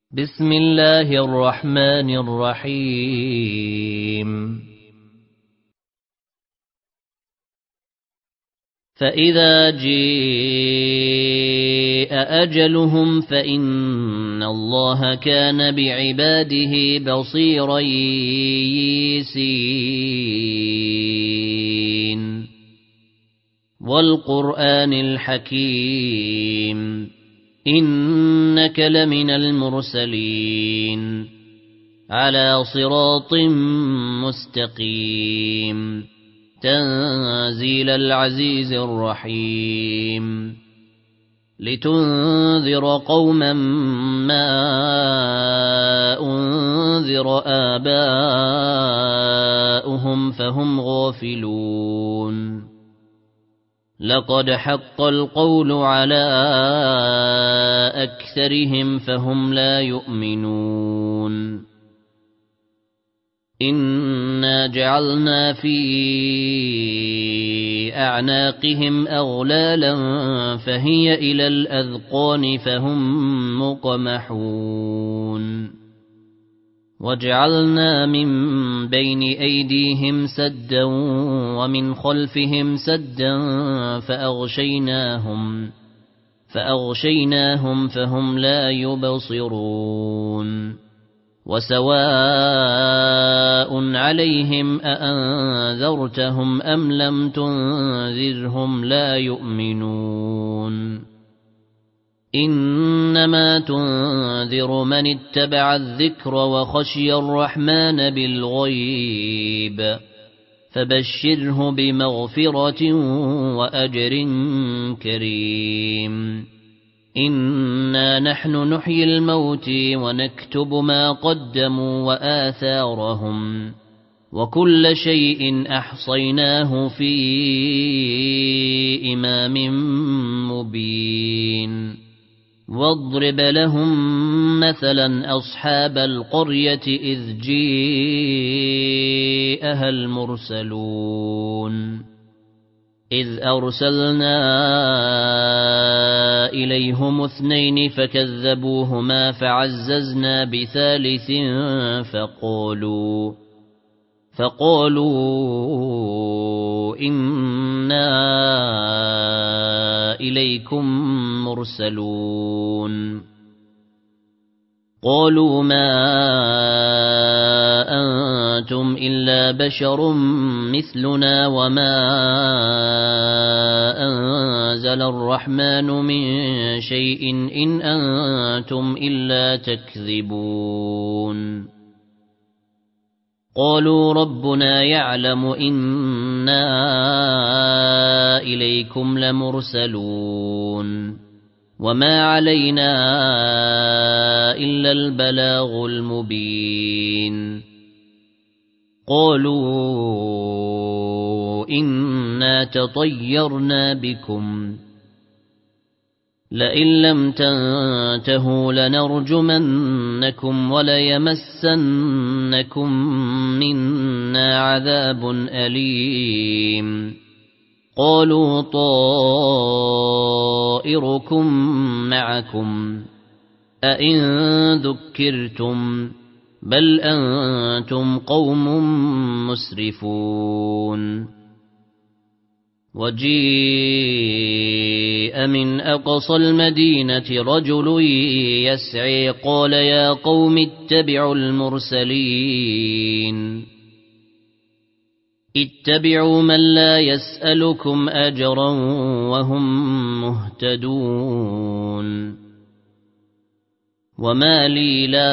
بسم الله الرحمن الرحيم فإذا جاء أجلهم فإن الله كان بعباده بصيرا يسين والقرآن الحكيم إنك لمن المرسلين على صراط مستقيم تنزيل العزيز الرحيم لتنذر قوما ما أنذر آباؤهم فهم غافلون لقد حق القول على أكثرهم فهم لا يؤمنون إنا جعلنا في أعناقهم أغلالا فهي إلى الأذقان فهم مقمحون وجعلنا من بين أيديهم سدا ومن خلفهم سدا فأغشيناهم فهم لا يبصرون وسواء عليهم أأنذرتهم أم لم تنذرهم لا يؤمنون إنما تنذر من اتبع الذكر وخشي الرحمن بالغيب فبشره بمغفرة وأجر كريم إنا نحن نحيي الموت ونكتب ما قدموا وآثارهم وكل شيء أحصيناه في إمام مبين واضرب لهم مثلا أصحاب القرية إذ جاءها المرسلون إذ أرسلنا إليهم 2 فكذبوهما فعززنا بثالث فقالوا إنا إليكم مرسلون قالوا ما أنتم إلا بشر مثلنا وما أنزل الرحمن من شيء إن أنتم إلا تكذبون قالوا ربنا يعلم إنا إليكم لمرسلون وما علينا إلا البلاغ المبين قالوا إنا تطيرنا بكم لئن لم تنتهوا لنرجمنكم وليمسنكم منا عذاب أليم قالوا طائركم معكم أئن ذكرتم بل أنتم قوم مسرفون وجيء من أقصى المدينة رجل يسعي قال يا قوم اتبعوا المرسلين اتبعوا من لا يسألكم أجرا وهم مهتدون وما لي لا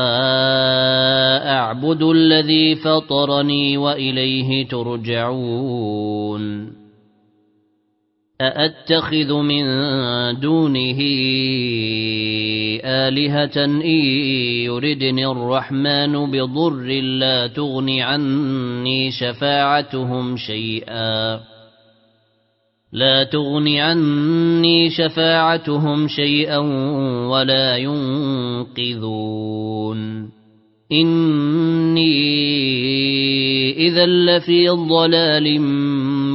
أعبد الذي فطرني وإليه ترجعون أأتخذ من دونه آلهة إن يردني الرحمن بضر لا تغن عني شفاعتهم شيئا ولا ينقذون إني إذا لفي ضلال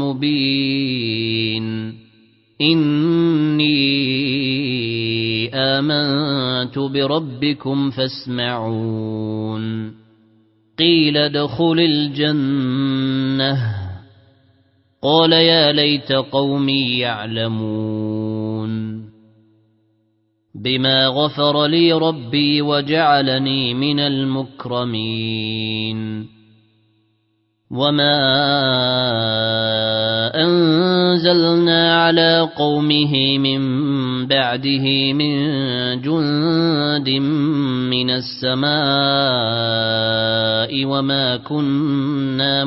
مبين إني آمنت بربكم فاسمعون قيل ادخل الجنة قال يا ليت قومي يعلمون بما غفر لي ربي وجعلني من المكرمين وما أنزلنا على قومه من بعده من جند من السماء وما كنا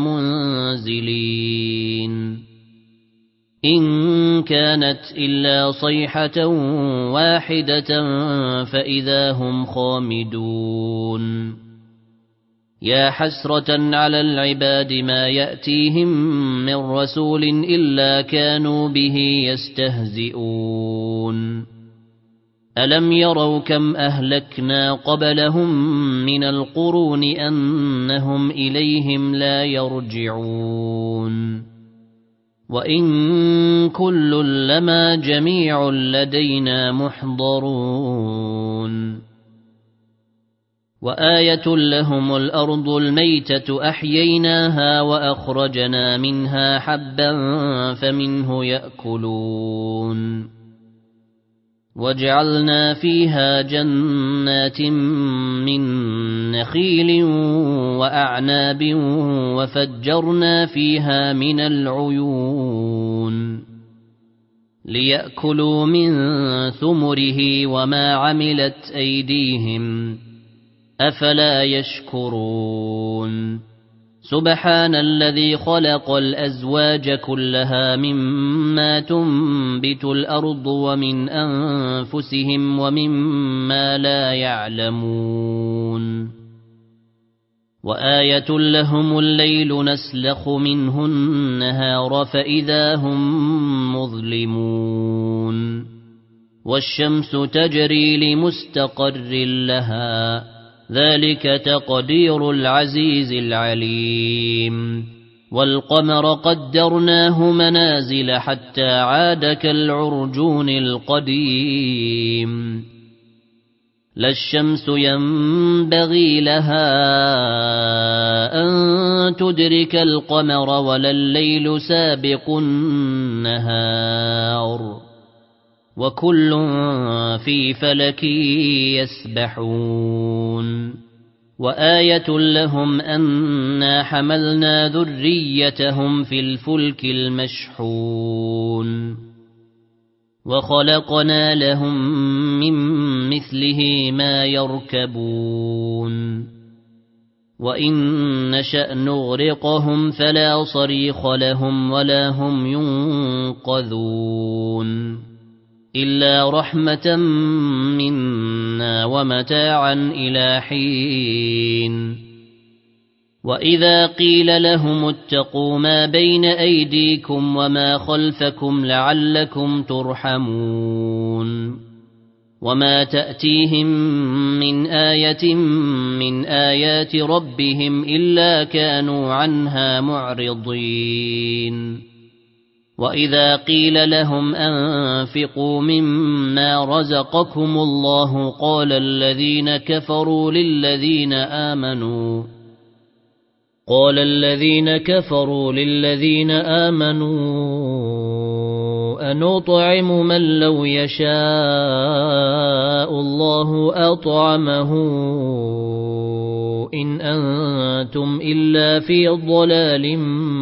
منزلين إن كانت إلا صيحة واحدة فإذا هم خامدون يا حسرة على العباد ما يأتيهم من رسول إلا كانوا به يستهزئون ألم يروا كم أهلكنا قبلهم من القرون أنهم إليهم لا يرجعون وإن كل لما جميع لدينا محضرون وآية لهم الأرض الميتة أحييناها وأخرجنا منها حبا فمنه يأكلون وجعلنا فيها جنات من نخيل وأعناب وفجرنا فيها من العيون ليأكلوا من ثمره وما عملت أيديهم أفلا يشكرون سبحان الذي خلق الأزواج كلها مما تنبت الأرض ومن أنفسهم ومما لا يعلمون وآية لهم الليل نسلخ منه النهار فإذا هم مظلمون والشمس تجري لمستقر لها ذلك تقدير العزيز العليم والقمر قدرناه منازل حتى عاد كالعرجون القديم لا الشمس ينبغي لها أن تدرك القمر ولا الليل سابق النهار وكل في فلك يسبحون وآية لهم أنا حملنا ذريتهم في الفلك المشحون وخلقنا لهم من مثله ما يركبون وإن نشأ نغرقهم فلا صريخ لهم ولا هم ينقذون إلا رحمة منا ومتاعا إلى حين وإذا قيل لهم اتقوا ما بين أيديكم وما خلفكم لعلكم ترحمون وما تأتيهم من آية من آيات ربهم إلا كانوا عنها معرضين وإذا قيل لهم أنفقوا مما رزقكم الله قال الذين كفروا للذين آمنوا أنطعم من لو يشاء الله أطعمه إن أنتم إلا في ضلال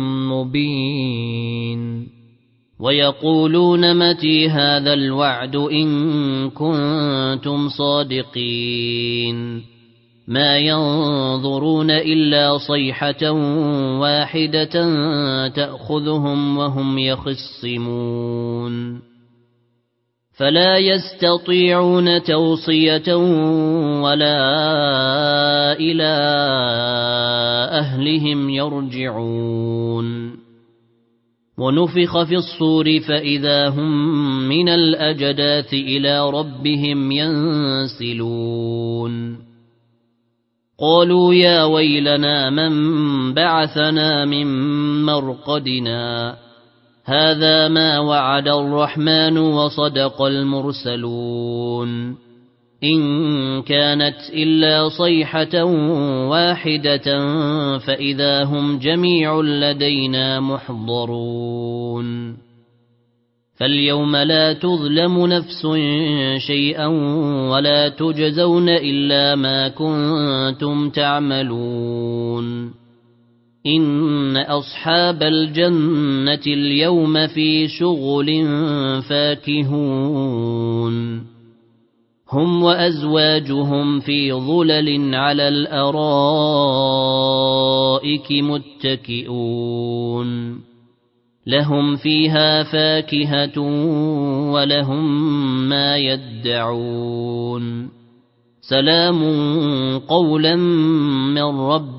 مبين ويقولون متى هذا الوعد إن كنتم صادقين ما ينظرون إلا صيحة واحدة تأخذهم وهم يخصمون فلا يستطيعون توصية ولا إلى أهلهم يرجعون ونفخ في الصور فإذا هم من الأجداث إلى ربهم ينسلون قالوا يا ويلنا من بعثنا من مرقدنا هذا ما وعد الرحمن وصدق المرسلون إن كانت إلا صيحة واحدة فإذا هم جميع لدينا محضرون فاليوم لا تظلم نفس شيئا ولا تجزون إلا ما كنتم تعملون إن أصحاب الجنة اليوم في شغل فاكهون هم وأزواجهم في ظلل على الأرائك متكئون لهم فيها فاكهة ولهم ما يدعون سلام قولا من رب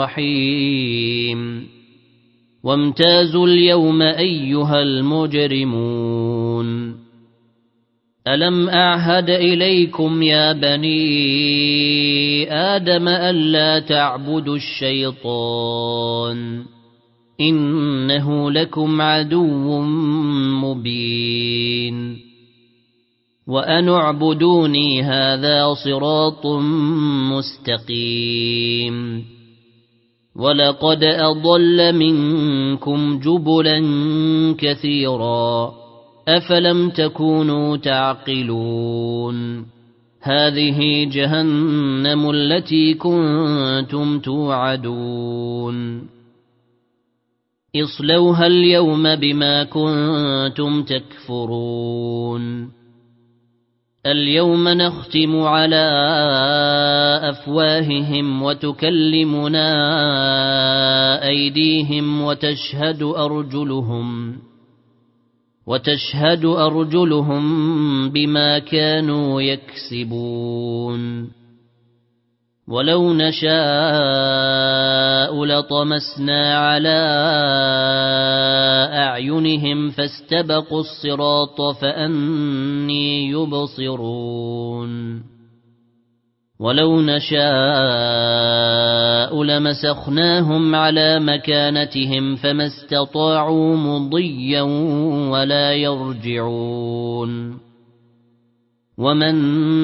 رحيم وامتازوا اليوم أيها المجرمون ألم أعهد إليكم يا بني آدم ألا تعبدوا الشيطان إنه لكم عدو مبين وأن اعبدوني هذا صراط مستقيم ولقد أضل منكم جبلا كثيرا أفلم تكونوا تعقلون هذه جهنم التي كنتم توعدون اصلوها اليوم بما كنتم تكفرون اليوم نختم على أفواههم وتكلمنا أيديهم وتشهد أرجلهم بما كانوا يكسبون ولو نشاء لطمسنا على أعينهم فاستبقوا الصراط فأني يبصرون ولو نشاء لمسخناهم على مكانتهم فما استطاعوا مضيا ولا يرجعون ومن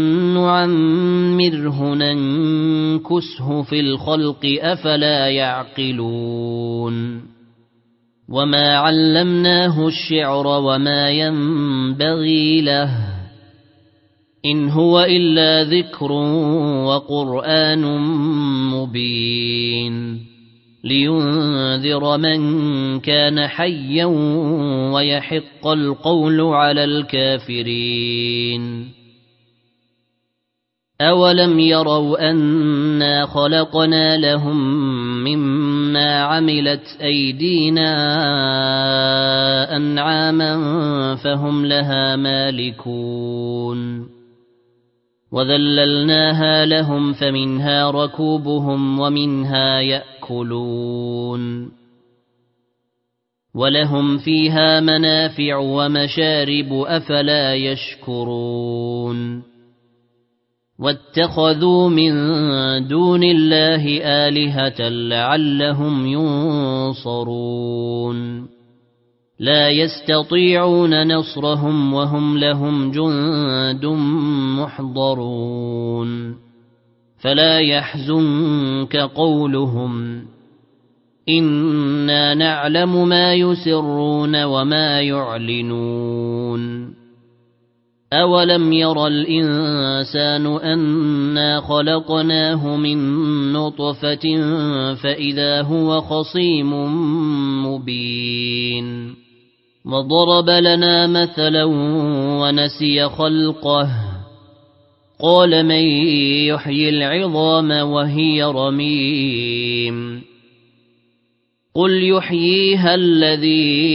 نعمره ننكسه في الخلق أفلا يعقلون وما علمناه الشعر وما ينبغي له إن هو إلا ذكر وقرآن مبين لينذر من كان حيا ويحق القول على الكافرين أولم يروا أنا خلقنا لهم مما عملت أيدينا أنعاما فهم لها مالكون وذللناها لهم فمنها ركوبهم ومنها يأكلون ولهم فيها منافع ومشارب أفلا يشكرون واتخذوا من دون الله آلهة لعلهم ينصرون لا يستطيعون نصرهم وهم لهم جند محضرون فلا يحزنك قولهم إنا نعلم ما يسرون وما يعلنون أولم ير الإنسان أنا خلقناه من نطفة فإذا هو خصيم مبين وضرب لنا مثلا ونسي خلقه قال من يحيي العظام وهي رميم قل يحييها الذي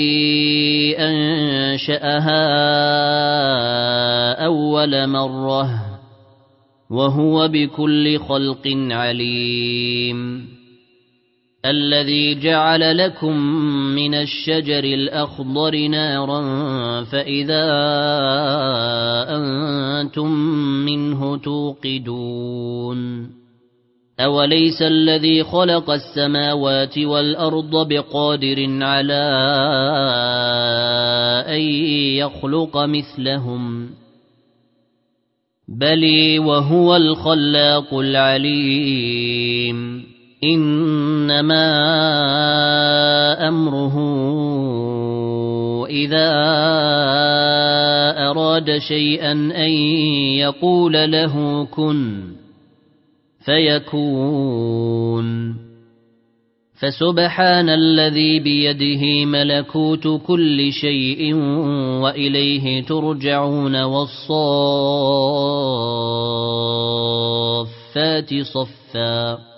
أنشأها أول مرة وهو بكل خلق عليم الذي جعل لكم من الشجر الأخضر نارا فإذا أنتم منه توقدون أوليس الذي خلق السماوات والأرض بقادر على أن يخلق مثلهم بلى وهو الخلاق العليم إنما أمره إذا أراد شيئا أن يقول له كن فيكون فسبحان الذي بيده ملكوت كل شيء وإليه ترجعون والصافات صفا